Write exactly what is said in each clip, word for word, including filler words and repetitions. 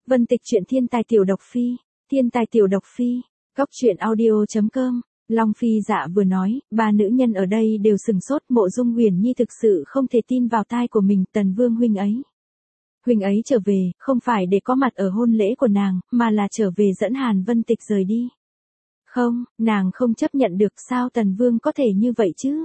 Vân Tịch truyện thiên tài tiểu độc phi, thiên tài tiểu độc phi, góc truyện audio chấm com. Long Phi Dạ vừa nói, ba nữ nhân ở đây đều sừng sốt, Mộ Dung Huyền Nhi thực sự không thể tin vào tai của mình, Tần Vương huynh ấy. Huynh ấy trở về, không phải để có mặt ở hôn lễ của nàng, mà là trở về dẫn Hàn Vân Tịch rời đi. Không, nàng không chấp nhận được, sao Tần Vương có thể như vậy chứ?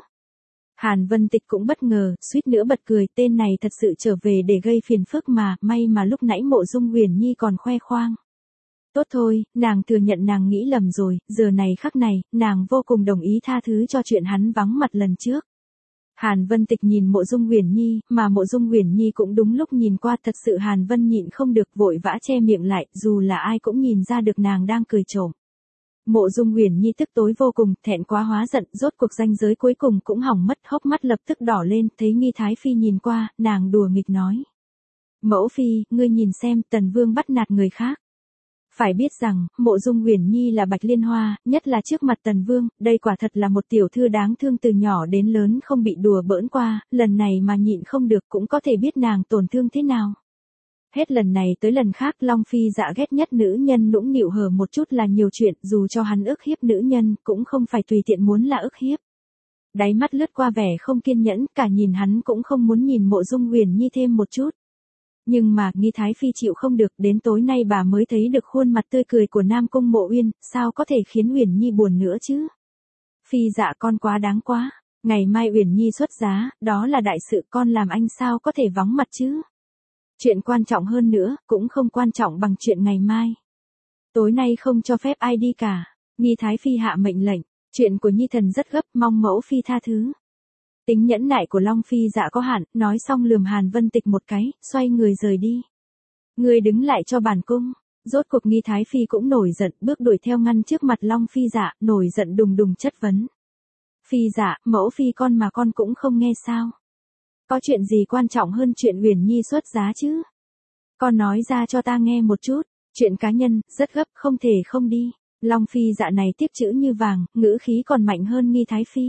Hàn Vân Tịch cũng bất ngờ, suýt nữa bật cười, tên này thật sự trở về để gây phiền phức mà, may mà lúc nãy Mộ Dung Huyền Nhi còn khoe khoang. Tốt thôi, nàng thừa nhận nàng nghĩ lầm rồi, giờ này khắc này, nàng vô cùng đồng ý tha thứ cho chuyện hắn vắng mặt lần trước. Hàn Vân Tịch nhìn Mộ Dung Huyền Nhi, mà Mộ Dung Huyền Nhi cũng đúng lúc nhìn qua, thật sự Hàn Vân nhịn không được vội vã che miệng lại, dù là ai cũng nhìn ra được nàng đang cười trộm. Mộ Dung Huyền Nhi tức tối vô cùng, thẹn quá hóa giận, rốt cuộc ranh giới cuối cùng cũng hỏng mất, hốc mắt lập tức đỏ lên, thấy Nghi Thái Phi nhìn qua, nàng đùa nghịch nói. Mẫu Phi, ngươi nhìn xem, Tần Vương bắt nạt người khác. Phải biết rằng, Mộ Dung Huyền Nhi là Bạch Liên Hoa, nhất là trước mặt Tần Vương, đây quả thật là một tiểu thư đáng thương từ nhỏ đến lớn không bị đùa bỡn qua, lần này mà nhịn không được cũng có thể biết nàng tổn thương thế nào. Hết lần này tới lần khác Long Phi Dạ ghét nhất nữ nhân nũng nịu hở một chút là nhiều chuyện, dù cho hắn ức hiếp nữ nhân, cũng không phải tùy tiện muốn là ức hiếp. Đáy mắt lướt qua vẻ không kiên nhẫn, cả nhìn hắn cũng không muốn nhìn Mộ Dung Huyền Nhi thêm một chút. Nhưng mà, Nghi Thái Phi chịu không được, đến tối nay bà mới thấy được khuôn mặt tươi cười của Nam Cung Mộ Uyên, sao có thể khiến Huyền Nhi buồn nữa chứ? Phi Dạ con quá đáng quá, ngày mai Huyền Nhi xuất giá, đó là đại sự, con làm anh sao có thể vắng mặt chứ? Chuyện quan trọng hơn nữa, cũng không quan trọng bằng chuyện ngày mai. Tối nay không cho phép ai đi cả. Nghi Thái Phi hạ mệnh lệnh, chuyện của Nhi thần rất gấp, mong mẫu Phi tha thứ. Tính nhẫn nại của Long Phi Dạ có hạn, nói xong lườm Hàn Vân Tịch một cái, xoay người rời đi. Người đứng lại cho bản cung. Rốt cuộc Nghi Thái Phi cũng nổi giận, bước đuổi theo ngăn trước mặt Long Phi Dạ, nổi giận đùng đùng chất vấn. Phi Dạ, mẫu Phi con mà con cũng không nghe sao? Có chuyện gì quan trọng hơn chuyện Huyền Nhi xuất giá chứ? Con nói ra cho ta nghe một chút, chuyện cá nhân, rất gấp, không thể không đi. Long Phi Dạ này tiếc chữ như vàng, ngữ khí còn mạnh hơn Nghi Thái Phi.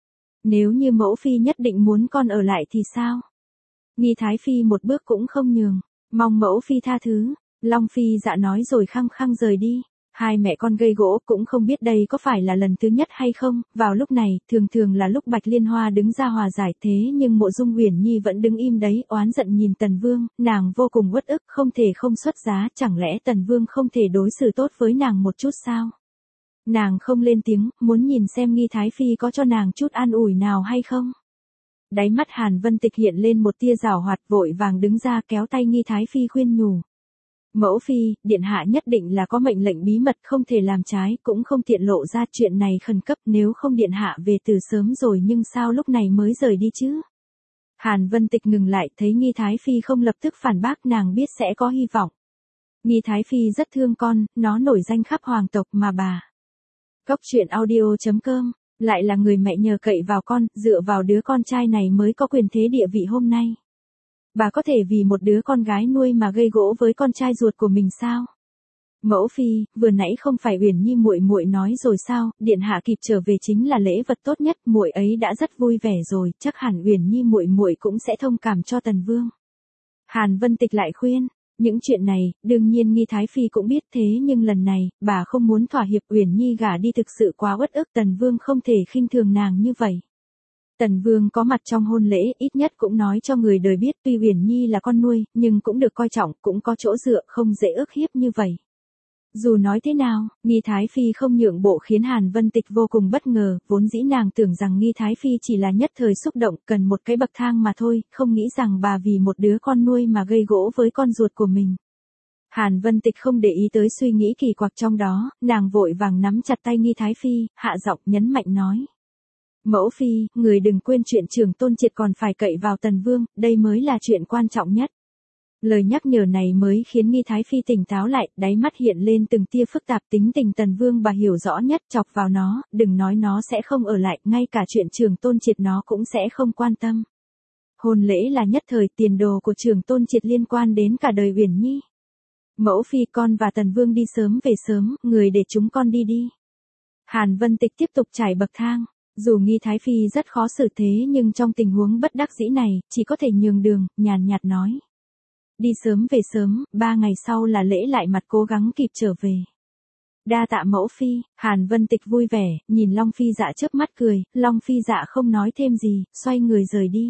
Nếu như mẫu Phi nhất định muốn con ở lại thì sao? Nghi Thái Phi một bước cũng không nhường, mong mẫu Phi tha thứ. Long Phi Dạ nói rồi khăng khăng rời đi. Hai mẹ con gây gỗ cũng không biết đây có phải là lần thứ nhất hay không, vào lúc này, thường thường là lúc Bạch Liên Hoa đứng ra hòa giải, thế nhưng Mộ Dung Huyền Nhi vẫn đứng im đấy, oán giận nhìn Tần Vương, nàng vô cùng uất ức, không thể không xuất giá, chẳng lẽ Tần Vương không thể đối xử tốt với nàng một chút sao? Nàng không lên tiếng, muốn nhìn xem Nghi Thái Phi có cho nàng chút an ủi nào hay không? Đáy mắt Hàn Vân Tịch hiện lên một tia giảo hoạt, vội vàng đứng ra kéo tay Nghi Thái Phi khuyên nhủ. Mẫu Phi, điện hạ nhất định là có mệnh lệnh bí mật, không thể làm trái, cũng không tiện lộ ra, chuyện này khẩn cấp, nếu không điện hạ về từ sớm rồi nhưng sao lúc này mới rời đi chứ? Hàn Vân Tịch ngừng lại, thấy Nghi Thái Phi không lập tức phản bác, nàng biết sẽ có hy vọng. Nghi Thái Phi rất thương con, nó nổi danh khắp hoàng tộc mà bà. Góc truyện audio chấm com, lại là người mẹ nhờ cậy vào con, dựa vào đứa con trai này mới có quyền thế địa vị hôm nay. Bà có thể vì một đứa con gái nuôi mà gây gỗ với con trai ruột của mình sao? Mẫu Phi, vừa nãy không phải Huyền Nhi muội muội nói rồi sao, điện hạ kịp trở về chính là lễ vật tốt nhất, muội ấy đã rất vui vẻ rồi, chắc hẳn Huyền Nhi muội muội cũng sẽ thông cảm cho Tần Vương. Hàn Vân Tịch lại khuyên, những chuyện này, đương nhiên Nghi Thái Phi cũng biết, thế nhưng lần này, bà không muốn thỏa hiệp, Huyền Nhi gả đi thực sự quá uất ức, Tần Vương không thể khinh thường nàng như vậy. Tần Vương có mặt trong hôn lễ, ít nhất cũng nói cho người đời biết, tuy Huyền Nhi là con nuôi, nhưng cũng được coi trọng, cũng có chỗ dựa, không dễ ức hiếp như vậy. Dù nói thế nào, Nghi Thái Phi không nhượng bộ khiến Hàn Vân Tịch vô cùng bất ngờ, vốn dĩ nàng tưởng rằng Nghi Thái Phi chỉ là nhất thời xúc động, cần một cái bậc thang mà thôi, không nghĩ rằng bà vì một đứa con nuôi mà gây gỗ với con ruột của mình. Hàn Vân Tịch không để ý tới suy nghĩ kỳ quặc trong đó, nàng vội vàng nắm chặt tay Nghi Thái Phi, hạ giọng nhấn mạnh nói. Mẫu Phi, người đừng quên chuyện Trường Tôn Triệt còn phải cậy vào Tần Vương, đây mới là chuyện quan trọng nhất. Lời nhắc nhở này mới khiến Nghi Thái Phi tỉnh táo lại, đáy mắt hiện lên từng tia phức tạp, tính tình Tần Vương bà hiểu rõ nhất, chọc vào nó, đừng nói nó sẽ không ở lại, ngay cả chuyện Trường Tôn Triệt nó cũng sẽ không quan tâm. Hôn lễ là nhất thời, tiền đồ của Trường Tôn Triệt liên quan đến cả đời Huyền Nhi. Mẫu Phi, con và Tần Vương đi sớm về sớm, người để chúng con đi đi. Hàn Vân Tịch tiếp tục trải bậc thang. Dù Nghi Thái Phi rất khó xử thế nhưng trong tình huống bất đắc dĩ này, chỉ có thể nhường đường, nhàn nhạt nói. Đi sớm về sớm, ba ngày sau là lễ lại mặt cố gắng kịp trở về. Đa tạ mẫu phi, Hàn Vân Tịch vui vẻ, nhìn Long Phi Dạ chớp mắt cười, Long Phi Dạ không nói thêm gì, xoay người rời đi.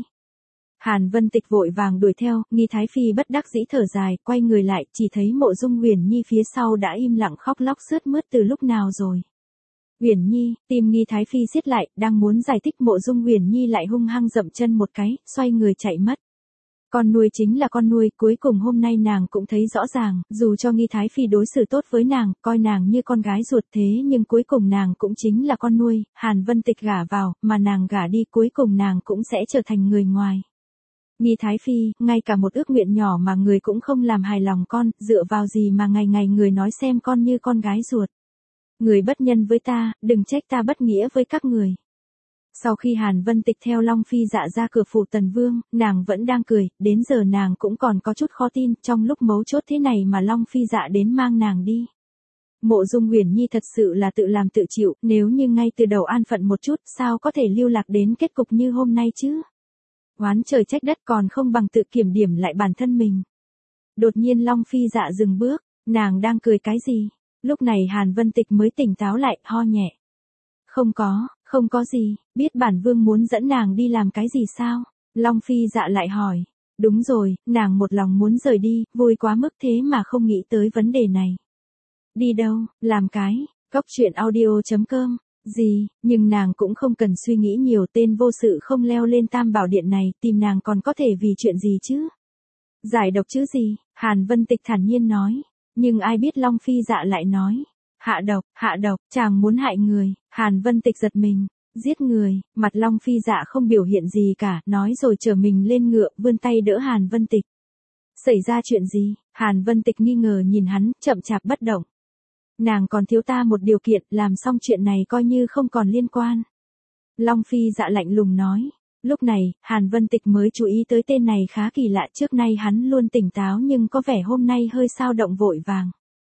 Hàn Vân Tịch vội vàng đuổi theo, Nghi Thái Phi bất đắc dĩ thở dài, quay người lại, chỉ thấy Mộ Dung Uyển Nhi phía sau đã im lặng khóc lóc sướt mướt từ lúc nào rồi. Uyển Nhi, tim Nghi Thái Phi siết lại, đang muốn giải thích Mộ Dung Uyển Nhi lại hung hăng dậm chân một cái, xoay người chạy mất. Con nuôi chính là con nuôi, cuối cùng hôm nay nàng cũng thấy rõ ràng, dù cho Nghi Thái Phi đối xử tốt với nàng, coi nàng như con gái ruột thế nhưng cuối cùng nàng cũng chính là con nuôi, Hàn Vân Tịch gả vào, mà nàng gả đi cuối cùng nàng cũng sẽ trở thành người ngoài. Nghi Thái Phi, ngay cả một ước nguyện nhỏ mà người cũng không làm hài lòng con, dựa vào gì mà ngày ngày người nói xem con như con gái ruột. Người bất nhân với ta, đừng trách ta bất nghĩa với các người. Sau khi Hàn Vân Tịch theo Long Phi Dạ ra cửa phủ Tần Vương, nàng vẫn đang cười, đến giờ nàng cũng còn có chút khó tin, trong lúc mấu chốt thế này mà Long Phi Dạ đến mang nàng đi. Mộ Dung Uyển Nhi thật sự là tự làm tự chịu, nếu như ngay từ đầu an phận một chút, sao có thể lưu lạc đến kết cục như hôm nay chứ? Oán trời trách đất còn không bằng tự kiểm điểm lại bản thân mình. Đột nhiên Long Phi Dạ dừng bước, nàng đang cười cái gì? Lúc này Hàn Vân Tịch mới tỉnh táo lại, ho nhẹ. Không có, không có gì, biết bản vương muốn dẫn nàng đi làm cái gì sao? Long Phi Dạ lại hỏi. Đúng rồi, nàng một lòng muốn rời đi, vui quá mức thế mà không nghĩ tới vấn đề này. Đi đâu, làm cái, Cóc Truyện Audio chấm com. Gì, nhưng nàng cũng không cần suy nghĩ nhiều, tên vô sự không leo lên Tam Bảo Điện này, tìm nàng còn có thể vì chuyện gì chứ? Giải độc chứ gì, Hàn Vân Tịch thản nhiên nói. Nhưng ai biết Long Phi Dạ lại nói. Hạ độc, hạ độc, chàng muốn hại người, Hàn Vân Tịch giật mình. Giết người, mặt Long Phi Dạ không biểu hiện gì cả, nói rồi trở mình lên ngựa, vươn tay đỡ Hàn Vân Tịch. Xảy ra chuyện gì? Hàn Vân Tịch nghi ngờ nhìn hắn, chậm chạp bất động. Nàng còn thiếu ta một điều kiện, làm xong chuyện này coi như không còn liên quan. Long Phi Dạ lạnh lùng nói. Lúc này, Hàn Vân Tịch mới chú ý tới tên này khá kỳ lạ, trước nay hắn luôn tỉnh táo nhưng có vẻ hôm nay hơi sao động vội vàng.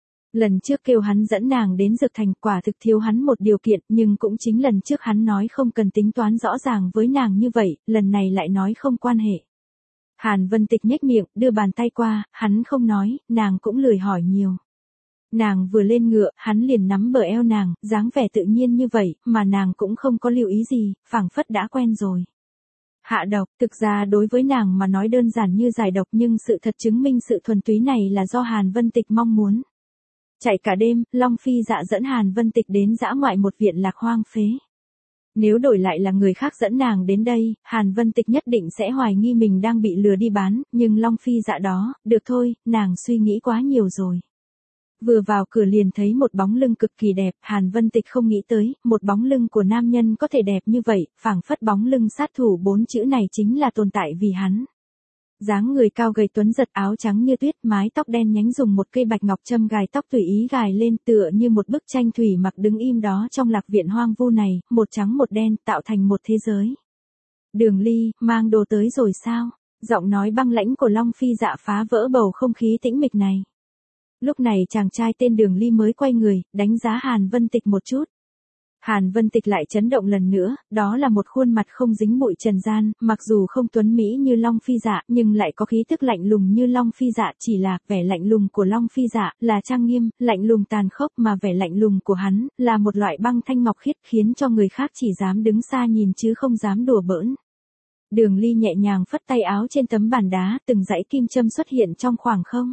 Lần trước kêu hắn dẫn nàng đến Dược Thành, quả thực thiếu hắn một điều kiện, nhưng cũng chính lần trước hắn nói không cần tính toán rõ ràng với nàng như vậy, lần này lại nói không quan hệ. Hàn Vân Tịch nhếch miệng, đưa bàn tay qua, hắn không nói, nàng cũng lười hỏi nhiều. Nàng vừa lên ngựa, hắn liền nắm bờ eo nàng, dáng vẻ tự nhiên như vậy, mà nàng cũng không có lưu ý gì, phảng phất đã quen rồi. Hạ độc, thực ra đối với nàng mà nói đơn giản như giải độc, nhưng sự thật chứng minh sự thuần túy này là do Hàn Vân Tịch mong muốn. Chạy cả đêm, Long Phi Dạ dẫn Hàn Vân Tịch đến dã ngoại một viện lạc hoang phế. Nếu đổi lại là người khác dẫn nàng đến đây, Hàn Vân Tịch nhất định sẽ hoài nghi mình đang bị lừa đi bán, nhưng Long Phi Dạ đó, được thôi, nàng suy nghĩ quá nhiều rồi. Vừa vào cửa liền thấy một bóng lưng cực kỳ đẹp, Hàn Vân Tịch không nghĩ tới, một bóng lưng của nam nhân có thể đẹp như vậy, phảng phất bóng lưng sát thủ bốn chữ này chính là tồn tại vì hắn. Dáng người cao gầy tuấn giật, áo trắng như tuyết, mái tóc đen nhánh dùng một cây bạch ngọc châm gài tóc tùy ý gài lên, tựa như một bức tranh thủy mặc đứng im đó trong lạc viện hoang vu này, một trắng một đen tạo thành một thế giới. Đường Ly, mang đồ tới rồi sao? Giọng nói băng lãnh của Long Phi Dạ phá vỡ bầu không khí tĩnh mịch này. Lúc này chàng trai tên Đường Ly mới quay người, đánh giá Hàn Vân Tịch một chút. Hàn Vân Tịch lại chấn động lần nữa, đó là một khuôn mặt không dính bụi trần gian, mặc dù không tuấn mỹ như Long Phi Dạ, nhưng lại có khí tức lạnh lùng như Long Phi Dạ, chỉ là vẻ lạnh lùng của Long Phi Dạ là trang nghiêm, lạnh lùng tàn khốc, mà vẻ lạnh lùng của hắn là một loại băng thanh ngọc khiết, khiến cho người khác chỉ dám đứng xa nhìn chứ không dám đùa bỡn. Đường Ly nhẹ nhàng phất tay áo, trên tấm bàn đá, từng dãy kim châm xuất hiện trong khoảng không.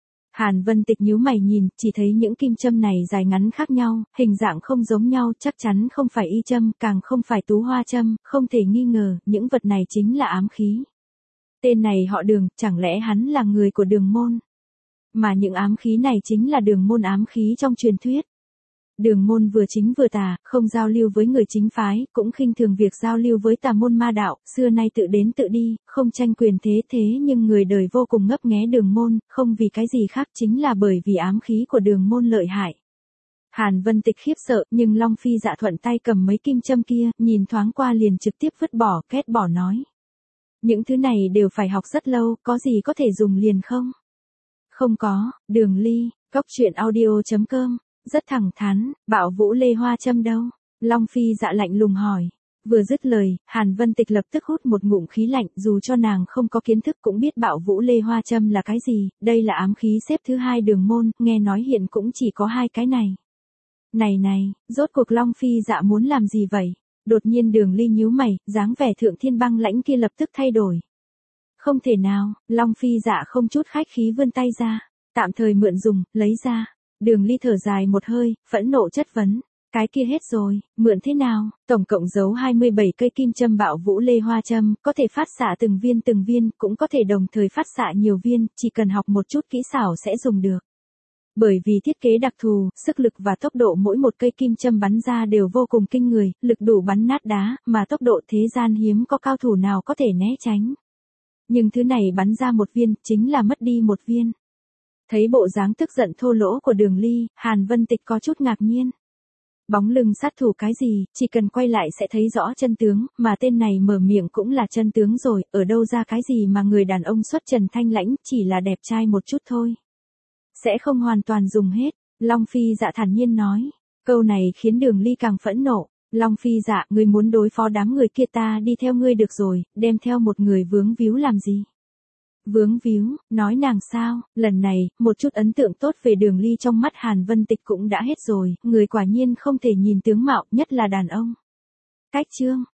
Hàn Vân Tịch nhíu mày nhìn, chỉ thấy những kim châm này dài ngắn khác nhau, hình dạng không giống nhau, chắc chắn không phải y châm, càng không phải tú hoa châm, không thể nghi ngờ, những vật này chính là ám khí. Tên này họ Đường, chẳng lẽ hắn là người của Đường môn? Mà những ám khí này chính là Đường môn ám khí trong truyền thuyết. Đường môn vừa chính vừa tà, không giao lưu với người chính phái, cũng khinh thường việc giao lưu với tà môn ma đạo, xưa nay tự đến tự đi, không tranh quyền thế thế nhưng người đời vô cùng ngấp nghé Đường môn, không vì cái gì khác chính là bởi vì ám khí của Đường môn lợi hại. Hàn Vân Tịch khiếp sợ, nhưng Long Phi Dạ thuận tay cầm mấy kim châm kia, nhìn thoáng qua liền trực tiếp vứt bỏ, kết bỏ nói. Những thứ này đều phải học rất lâu, có gì có thể dùng liền không? Không có, Đường Ly, Cóc Truyện Audio chấm com. Rất thẳng thắn, Bạo Vũ Lê Hoa châm đâu? Long Phi Dạ lạnh lùng hỏi. Vừa dứt lời, Hàn Vân Tịch lập tức hút một ngụm khí lạnh, dù cho nàng không có kiến thức cũng biết Bạo Vũ Lê Hoa Châm là cái gì, đây là ám khí xếp thứ hai đường môn, nghe nói hiện cũng chỉ có hai cái này. Này này, rốt cuộc Long Phi Dạ muốn làm gì vậy? Đột nhiên Đường Ly nhíu mày, dáng vẻ thượng thiên băng lãnh kia lập tức thay đổi. Không thể nào, Long Phi Dạ không chút khách khí vươn tay ra, tạm thời mượn dùng, lấy ra. Đường Ly thở dài một hơi, phẫn nộ chất vấn. Cái kia hết rồi, mượn thế nào? Tổng cộng giấu hai mươi bảy cây kim châm Bạo Vũ Lê Hoa Châm, có thể phát xạ từng viên từng viên, cũng có thể đồng thời phát xạ nhiều viên, chỉ cần học một chút kỹ xảo sẽ dùng được. Bởi vì thiết kế đặc thù, sức lực và tốc độ mỗi một cây kim châm bắn ra đều vô cùng kinh người, lực đủ bắn nát đá, mà tốc độ thế gian hiếm có cao thủ nào có thể né tránh. Nhưng thứ này bắn ra một viên, chính là mất đi một viên. Thấy bộ dáng tức giận thô lỗ của Đường Ly, Hàn Vân Tịch có chút ngạc nhiên. Bóng lưng sát thủ cái gì, chỉ cần quay lại sẽ thấy rõ chân tướng, mà tên này mở miệng cũng là chân tướng rồi, ở đâu ra cái gì mà người đàn ông xuất trần thanh lãnh, chỉ là đẹp trai một chút thôi. Sẽ không hoàn toàn dùng hết, Long Phi Dạ thản nhiên nói. Câu này khiến Đường Ly càng phẫn nộ. Long Phi Dạ, ngươi muốn đối phó đám người kia ta đi theo ngươi được rồi, đem theo một người vướng víu làm gì? Vướng víu, nói nàng sao, lần này, một chút ấn tượng tốt về Đường Ly trong mắt Hàn Vân Tịch cũng đã hết rồi, người quả nhiên không thể nhìn tướng mạo, nhất là đàn ông. Cách chương,